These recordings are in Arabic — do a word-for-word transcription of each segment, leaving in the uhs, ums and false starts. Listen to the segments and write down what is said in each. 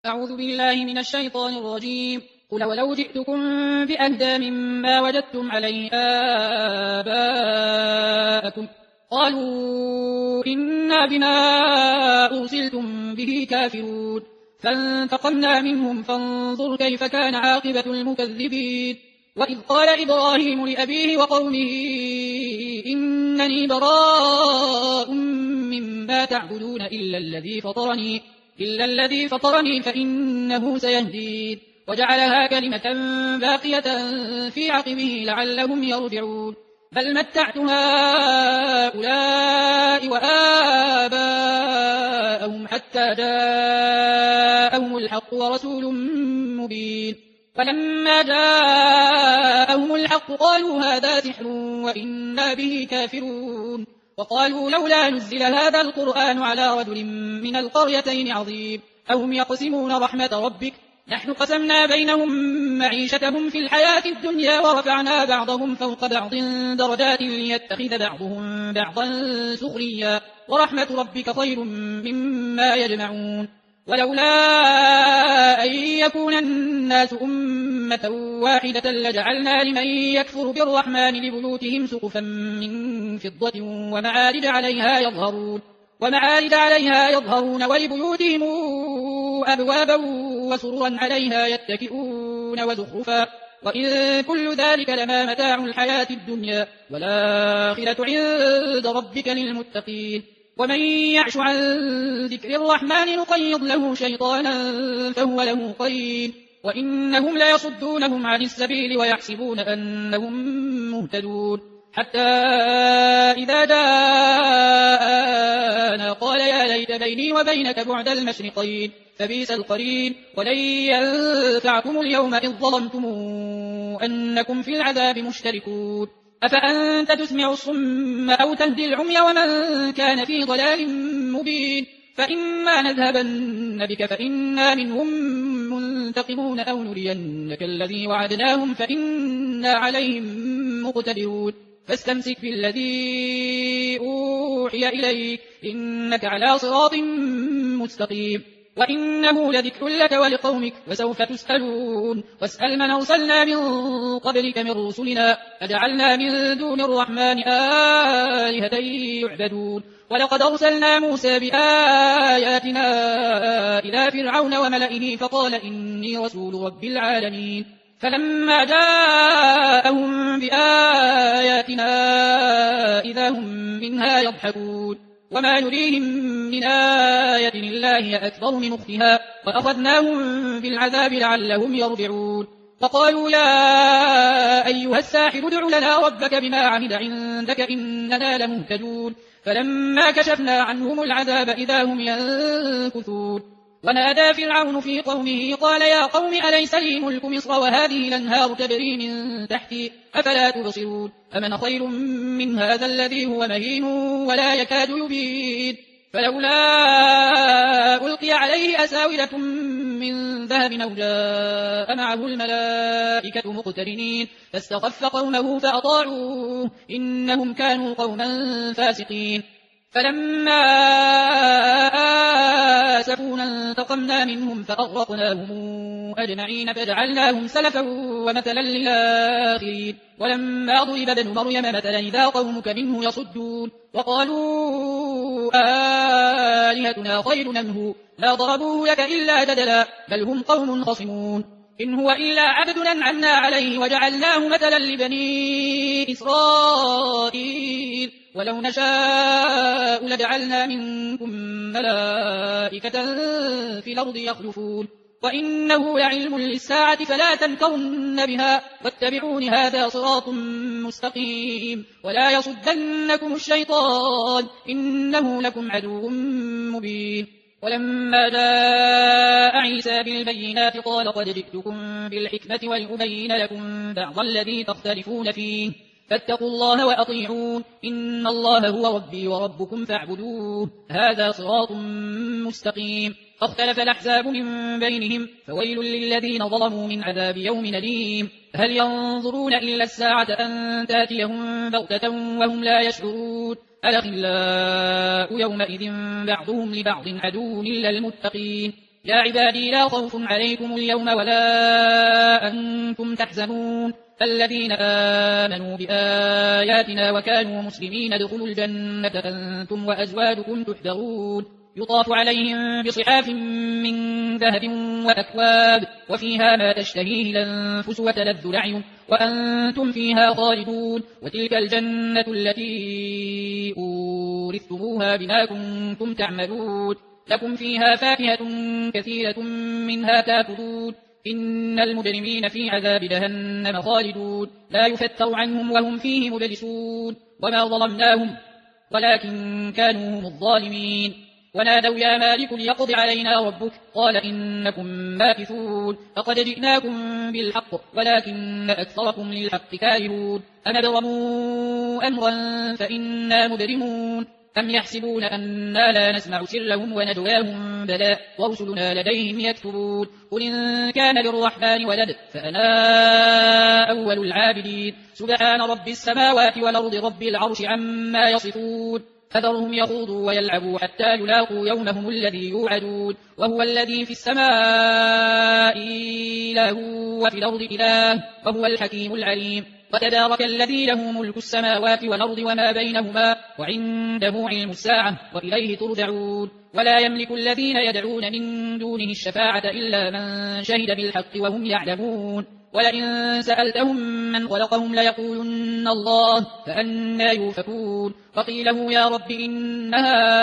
أعوذ بالله من الشيطان الرجيم. قل ولو جئتكم بأهدى مما وجدتم عليه آباءكم قالوا إنا بما أرسلتم به كافرون فانتقمنا منهم فانظر كيف كان عاقبة المكذبين. وإذ قال إبراهيم لأبيه وقومه إنني براء مما تعبدون إلا الذي فطرني إلا الذي فطرني فإنه سيهدين وجعلها كلمة باقية في عقبه لعلهم يرجعون. بل متعت هؤلاء وآباءهم حتى جاءهم الحق ورسول مبين. فلما جاءهم الحق قالوا هذا سحر وإنا به كافرون. وقالوا لولا نزل هذا القرآن على رجل من القريتين عظيم أهم يقسمون رحمة ربك نحن قسمنا بينهم معيشتهم في الحياة الدنيا ورفعنا بعضهم فوق بعض درجات ليتخذ بعضهم بعضا سخريا ورحمة ربك خير مما يجمعون. ولولا أن يكون الناس أمة واحدة لجعلنا لمن يكفر بالرحمن لبيوتهم سقفا من فضة ومعارج عليها يظهرون ومعارج عليها يظهرون ولبيوتهم أبوابا وسررا عليها يتكئون وزخرفا وإن كل ذلك لما متاع الحياة الدنيا والآخرة عند ربك للمتقين. ومن يعش عن ذكر الرحمن نقيض له شيطانا فهو له قرين وإنهم ليصدونهم عن السبيل ويحسبون أنهم مهتدون. حتى إذا جاءنا قال يا ليت بيني وبينك بعد المشرقين فبئس القرين. ولن ينفعكم اليوم إذ ظلمتم أنكم في العذاب مشتركون. أفأنت تسمع الصم أو تهدي العمي ومن كان في ضلال مبين. فإما نذهبن بك فإنا منهم منتقمون أو نرينك الذي وعدناهم فإنا عليهم مقتدرون. فاستمسك بالذي أوحي إليك إنك على صراط مستقيم وإنه لذكر لك ولقومك وسوف تسألون. واسأل من أرسلنا من قبلك من رسلنا أجعلنا من دون الرحمن آلهة يعبدون. ولقد أرسلنا موسى بآياتنا إلى فرعون وملئه فقال إني رسول رب العالمين. فلما جاءهم بآياتنا إذا هم منها يضحكون وما يريهم من آية إلا هي أكبر من أختها وأخذناهم بالعذاب لعلهم يرجعون. فقالوا يا أيها الساحر ادع لنا ربك بما عهد عندك إننا لمهتدون. فلما كشفنا عنهم العذاب إذا هم ينكثون. ونادى فرعون في قومه قال يا قوم أليس لي ملك مصر وهذه الأنهار تجري من تحتي أفلا تبصرون. أمن خير من هذا الذي هو مهين ولا يكاد يبين. فلولا ألقي عليه أساورة من ذهب أو جاء معه الملائكة مقترنين فاستخف قومه فأطاعوه إنهم كانوا قوما فاسقين. فلما آسفونا انتقمنا منهم فأغرقناهم أجمعين فجعلناهم سلفا ومثلا للآخرين. ولما ضرب ابن مريم مثلا إذا قومك منه يصدون وقالوا آلهتنا خير منه لا ضربوه لك إلا جدلا بل هم قوم خصمون. إن هو إلا عبد أنعمنا عليه وجعلناه مثلا لبني إسرائيل ولو نشاء لجعلنا منكم ملائكة في الأرض يخلفون وإنه لعلم للساعة فلا تمترن بها واتبعون هذا صراط مستقيم. ولا يصدنكم الشيطان إنه لكم عدو مبين. ولما جاء عيسى بالبينات قال قد جئتكم بالحكمة ولأبين لكم بعض الذي تختلفون فيه فاتقوا الله وأطيعون إن الله هو ربي وربكم فاعبدوه هذا صراط مستقيم. فاختلف الأحزاب من بينهم فويل للذين ظلموا من عذاب يوم أليم. هل ينظرون إلا الساعة أن تأتيهم بغتة وهم لا يشعرون الأخلاء يومئذ بعضهم لبعض عدو إلا المتقين يا عبادي لا خوف عليكم اليوم ولا أنتم تحزنون الذين آمنوا بآياتنا وكانوا مسلمين ادخلوا الجنة أنتم وأزواجكم تحبرون يطاف عليهم بصحاف من ذهب وأكواب وفيها ما تشتهيه الأنفس وتلذ الأعين وأنتم فيها خالدون وتلك الجنة التي أورثتموها بما كنتم تعملون لكم فيها فاكهة كثيرة منها تأكلون إن المجرمين في عذاب جهنم خالدون لا يفتر عنهم وهم فيه مبلسون وما ظلمناهم ولكن كانوا هم الظالمين ونادوا يا مالك ليقض علينا ربك قال إنكم ماكثون فقد جئناكم بالحق ولكن أكثركم للحق كارهون أم أبرموا أمرا فإنا مبرمون أم يحسبون أنا لا نسمع سرهم ونجواهم بلى ورسلنا لديهم يكتبون قل إن كان للرحمن ولد فأنا أول العابدين سبحان رب السماوات والأرض رب العرش عما يصفون فذرهم يخوضوا ويلعبوا حتى يلاقوا يومهم الذي يوعدون وهو الذي في السماء إله وفي الأرض إله وهو الحكيم العليم وتبارك الذي له ملك السماوات والأرض وما بينهما وعنده علم الساعة وإليه ترجعون ولا يملك الذين يدعون من دونه الشفاعة إلا من شهد بالحق وهم يعلمون ولئن سألتهم من خلقهم ليقولن الله فأنى يؤفكون وقيله يا رب إن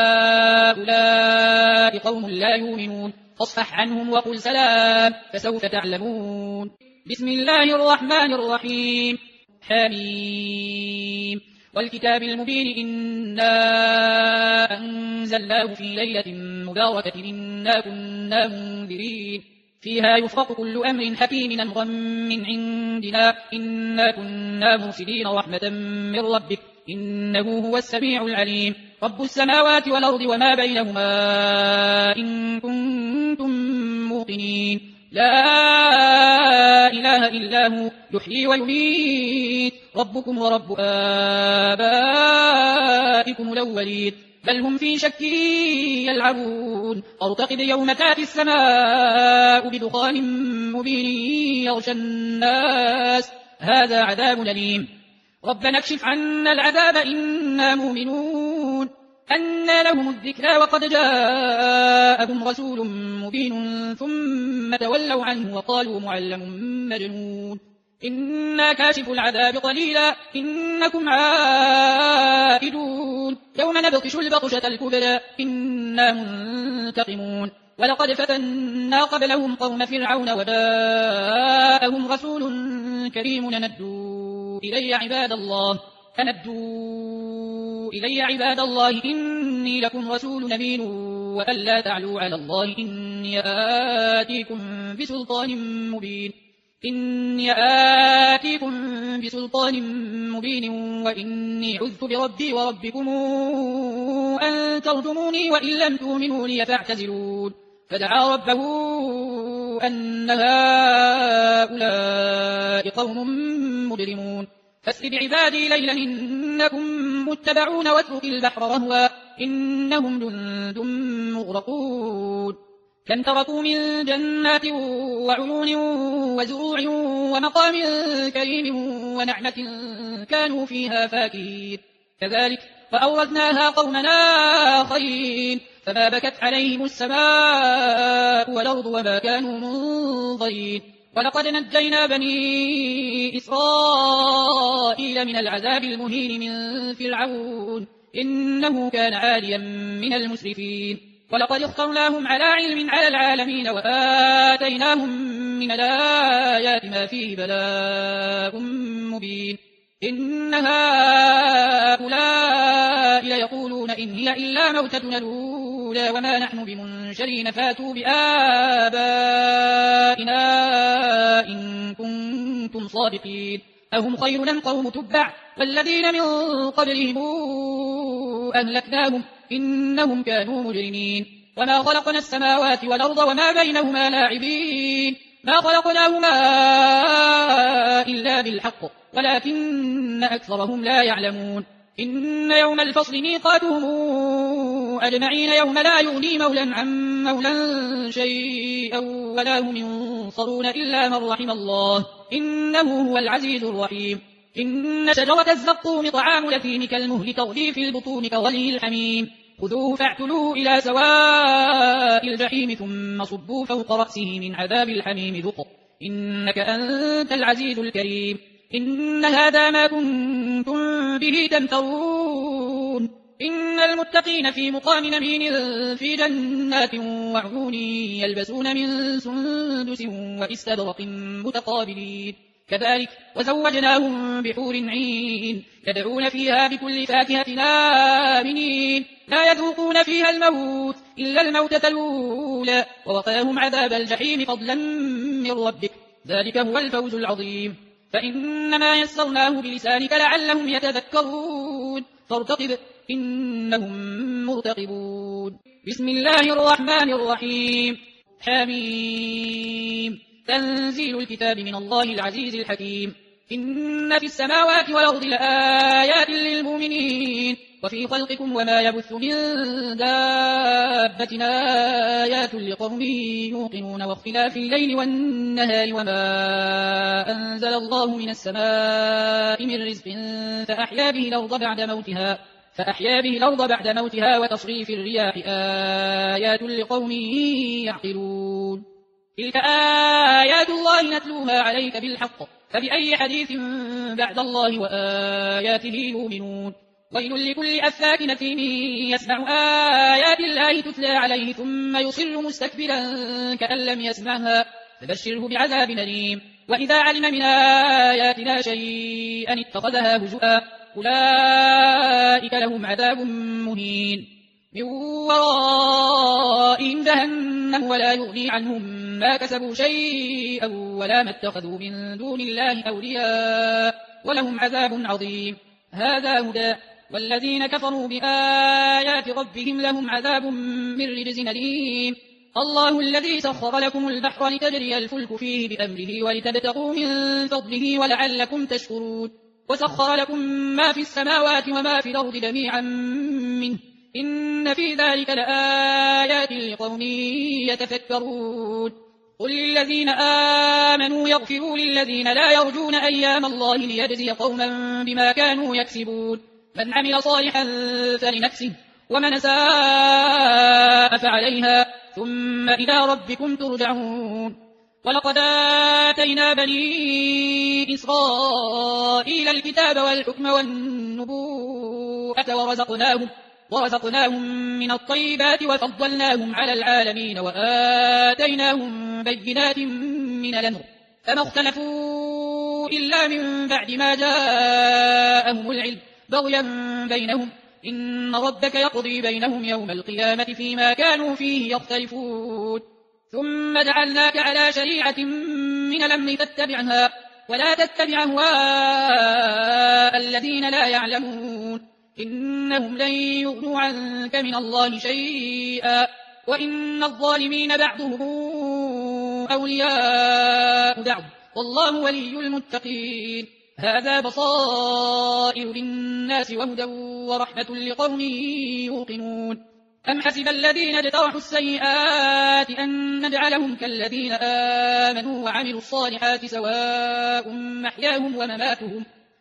هؤلاء قوم لا يؤمنون فاصفح عنهم وقل سلام فسوف تعلمون بسم الله الرحمن الرحيم حميم والكتاب المبين إنا أنزلناه في ليلة مباركة إنا كنا منذرين فيها يفرق كل أمر حكيم أمرا من عندنا إنا كنا مرسلين رحمة من ربك إنه هو السميع العليم رب السماوات والأرض وما بينهما إن كنتم موقنين لا إله إلا هو يحيي ويميت ربكم ورب آبائكم الأولين بل هم في شك يلعبون ارتقب يوم تأتي السماء بدخان مبين يغشى الناس هذا عذاب أليم ربنا اكشف عنا العذاب إنا مؤمنون أنى لهم الذكرى وقد جاءهم رسول مبين ثم تولوا عنه وقالوا معلم مجنون إنا كاشف العذاب قليلا إنكم عائدون يوم نبطش البطشة الكبرى إنا منتقمون ولقد فتنا قبلهم قوم فرعون وجاءهم رسول كريم ندوا إلي عباد الله فندوا إلي عباد الله إني لكم رسول أمين وألا تعلوا على الله إني آتيكم بسلطان مبين إني آتيكم بسلطان مبين وإني عذت بربي وربكم أن ترجموني وإن لم تؤمنوا لي فاعتزلون فدعا ربه أن هؤلاء قوم مجرمون فاسر بعبادي ليلا إنكم متبعون واترك البحر رهوا إنهم جند مغرقون كم تركوا من جنات وعيون وزروع ومقام كريم ونعمة كانوا فيها فاكهين كذلك فأورثناها قومنا آخرين فما بكت عليهم السماء والأرض وما كانوا منظرين ولقد نجينا بني إسرائيل من العذاب المهين من فرعون إنه كان عاليا من المسرفين ولقد اخترناهم على علم على العالمين وآتيناهم من الآيات ما فيه بلاء مبين إن هؤلاء ليقولون إن هي إلا موتتنا الأولى وما نحن بمنشرين فاتوا بآبائنا إن كنتم صادقين أهم خير أم قوم تبع والذين من قبلهم أهلكناهم إنهم كانوا مجرمين وما خلقنا السماوات والأرض وما بينهما لاعبين ما خلقناهما إلا بالحق ولكن أكثرهم لا يعلمون إن يوم الفصل ميقاتهم أجمعين يوم لا يغني مولى عن مولى شيئا ولا هم ينصرون إلا من رحم الله إنه هو العزيز الرحيم. إن شجرة الزقوم طعام الأثيم كالمهل تغلي في البطون كغلي الحميم خذوه فاعتلوه إلى سواء الجحيم ثم صبوا فوق رأسه من عذاب الحميم ذق إنك أنت العزيز الكريم. إن هذا ما كنتم به تمترون. إن المتقين في مقام أمين في جنات وعيون يلبسون من سندس وإستبرق متقابلين كذلك وزوجناهم بحور عين يدعون فيها بكل فاكهة آمنين لا يذوقون فيها الموت إلا الموتة الأولى ووقاهم عذاب الجحيم فضلا من ربك ذلك هو الفوز العظيم. فإنما يسرناه بلسانك لعلهم يتذكرون فارتقب إنهم مرتقبون. بسم الله الرحمن الرحيم حميم تنزيل الكتاب من الله العزيز الحكيم. إن في السماوات والأرض لآيات للمؤمنين وفي خلقكم وما يبث من دابة آيات لقوم يوقنون واختلاف الليل والنهار وما أنزل الله من السماء من رزق فأحيا به الأرض بعد موتها فأحيا به الأرض بعد موتها وتصريف الرياح آيات لقوم يعقلون. تلك آيات الله نتلوها عليك بالحق فبأي حديث بعد الله وآياته يؤمنون. ويل لكل أفاك أثيم يسمع آيات الله تتلى عليه ثم يصر مستكبرا كأن لم يسمعها فبشره بعذاب أليم. وإذا علم من آياتنا شيئا اتخذها هزؤا أولئك لهم عذاب مهين من ورائهم جهنم ولا يغني عنهم ما كسبوا شيئا ولا ما اتخذوا من دون الله أولياء ولهم عذاب عظيم. هذا هدى والذين كفروا بآيات ربهم لهم عذاب من رجز أليم. الله الذي سخر لكم البحر لتجري الفلك فيه بأمره ولتبتغوا من فضله ولعلكم تشكرون. وسخر لكم ما في السماوات وما في الأرض جميعا منه إن في ذلك لآيات لقوم يتفكرون. قل للذين آمنوا يغفروا للذين لا يرجون أيام الله ليجزي قوما بما كانوا يكسبون. من عمل صالحا فلنفسه ومن ساء فعليها ثم إلى ربكم ترجعون. ولقد آتينا بني إسرائيل الكتاب والحكم والنبوءة ورزقناهم, ورزقناهم من الطيبات وفضلناهم على العالمين وآتيناهم بينات من الأمر فما اختلفوا إلا من بعد ما جاءهم العلم بغيا بينهم إن ربك يقضي بينهم يوم القيامة فيما كانوا فيه يختلفون. ثم جعلناك على شريعة من الأمر فاتبعها ولا تتبع أهواء الذين لا يعلمون إنهم لن يغنوا عنك من الله شيئا وإن الظالمين بعضهم أولياء بعض والله ولي المتقين. هذا بصائر للناس وهدى ورحمة لقوم يوقنون. أم حسب الذين اجترحوا السيئات أن نجعلهم كالذين آمنوا وعملوا الصالحات سواء محياهم ومماتهم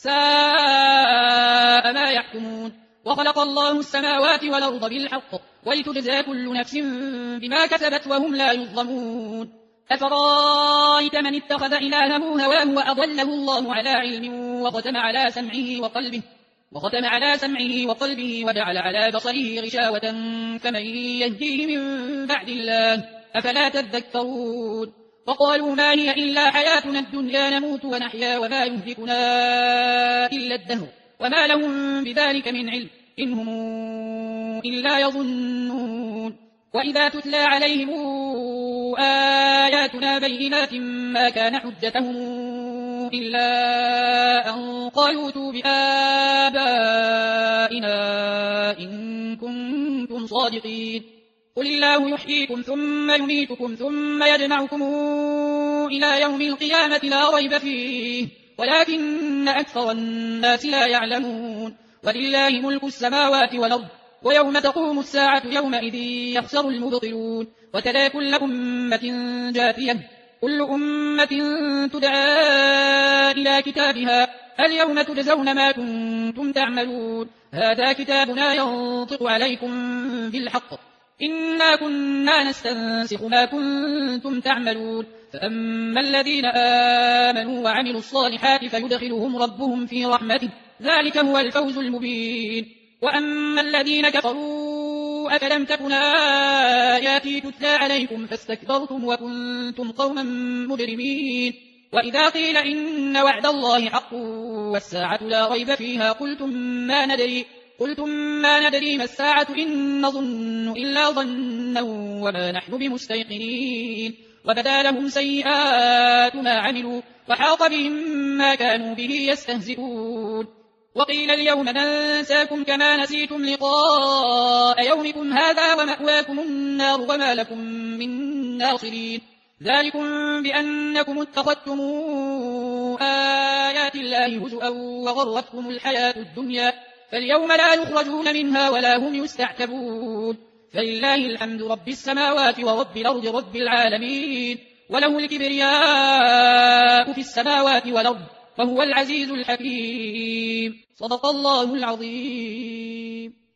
ساء ما يحكمون. وخلق الله السماوات والأرض بالحق ولتجزى كل نفس بما كسبت وهم لا يظلمون. أفرأيت من اتخذ إلهه هواه وأضله الله على علم وختم على سمعه وقلبه وختم على سمعه وقلبه وجعل على بصره غشاوة فمن يهديه من بعد الله أفلا تذكرون. وقالوا ما هي إلا حياتنا الدنيا نموت ونحيا وما يهلكنا إلا الدهر وما لهم بذلك من علم إن هم إلا يظنون. وإذا تتلى عليهم آياتنا بينات ما كان حجتهم إلا أن قالوا ائتوا بآبائنا إن كنتم صادقين. قل الله يحييكم ثم يميتكم ثم يجمعكم إلى يوم القيامة لا ريب فيه ولكن أكثر الناس لا يعلمون. ولله ملك السماوات والأرض ويوم تقوم الساعة يومئذ يخسر المبطلون وترى كل أمة جاثية كل أمة تدعى إلى كتابها اليوم تجزون ما كنتم تعملون هذا كتابنا ينطق عليكم بالحق إنا كنا نستنسخ ما كنتم تعملون فأما الذين آمنوا وعملوا الصالحات فيدخلهم ربهم في رحمته ذلك هو الفوز المبين وأما الذين كفروا أفلم تكن آياتي تتلى عليكم فاستكبرتم وكنتم قوما مجرمين وإذا قيل إن وعد الله حق والساعة لا ريب فيها قلتم ما ندري قلتم ما ندري ما الساعة إن نظن إلا ظنا وما نحن بمستيقنين وبدا لهم سيئات ما عملوا وحاق بهم ما كانوا به يستهزئون وقيل اليوم ننساكم كما نسيتم لقاء يومكم هذا ومأواكم النار وما لكم من ناصرين ذلكم بأنكم اتخذتم آيات الله هزؤا وغرتكم الحياة الدنيا فاليوم لا يخرجون منها ولا هم يستعتبون فلله الحمد رب السماوات ورب الأرض رب العالمين وله الكبرياء في السماوات والأرض وهو العزيز الحكيم صدق الله العظيم.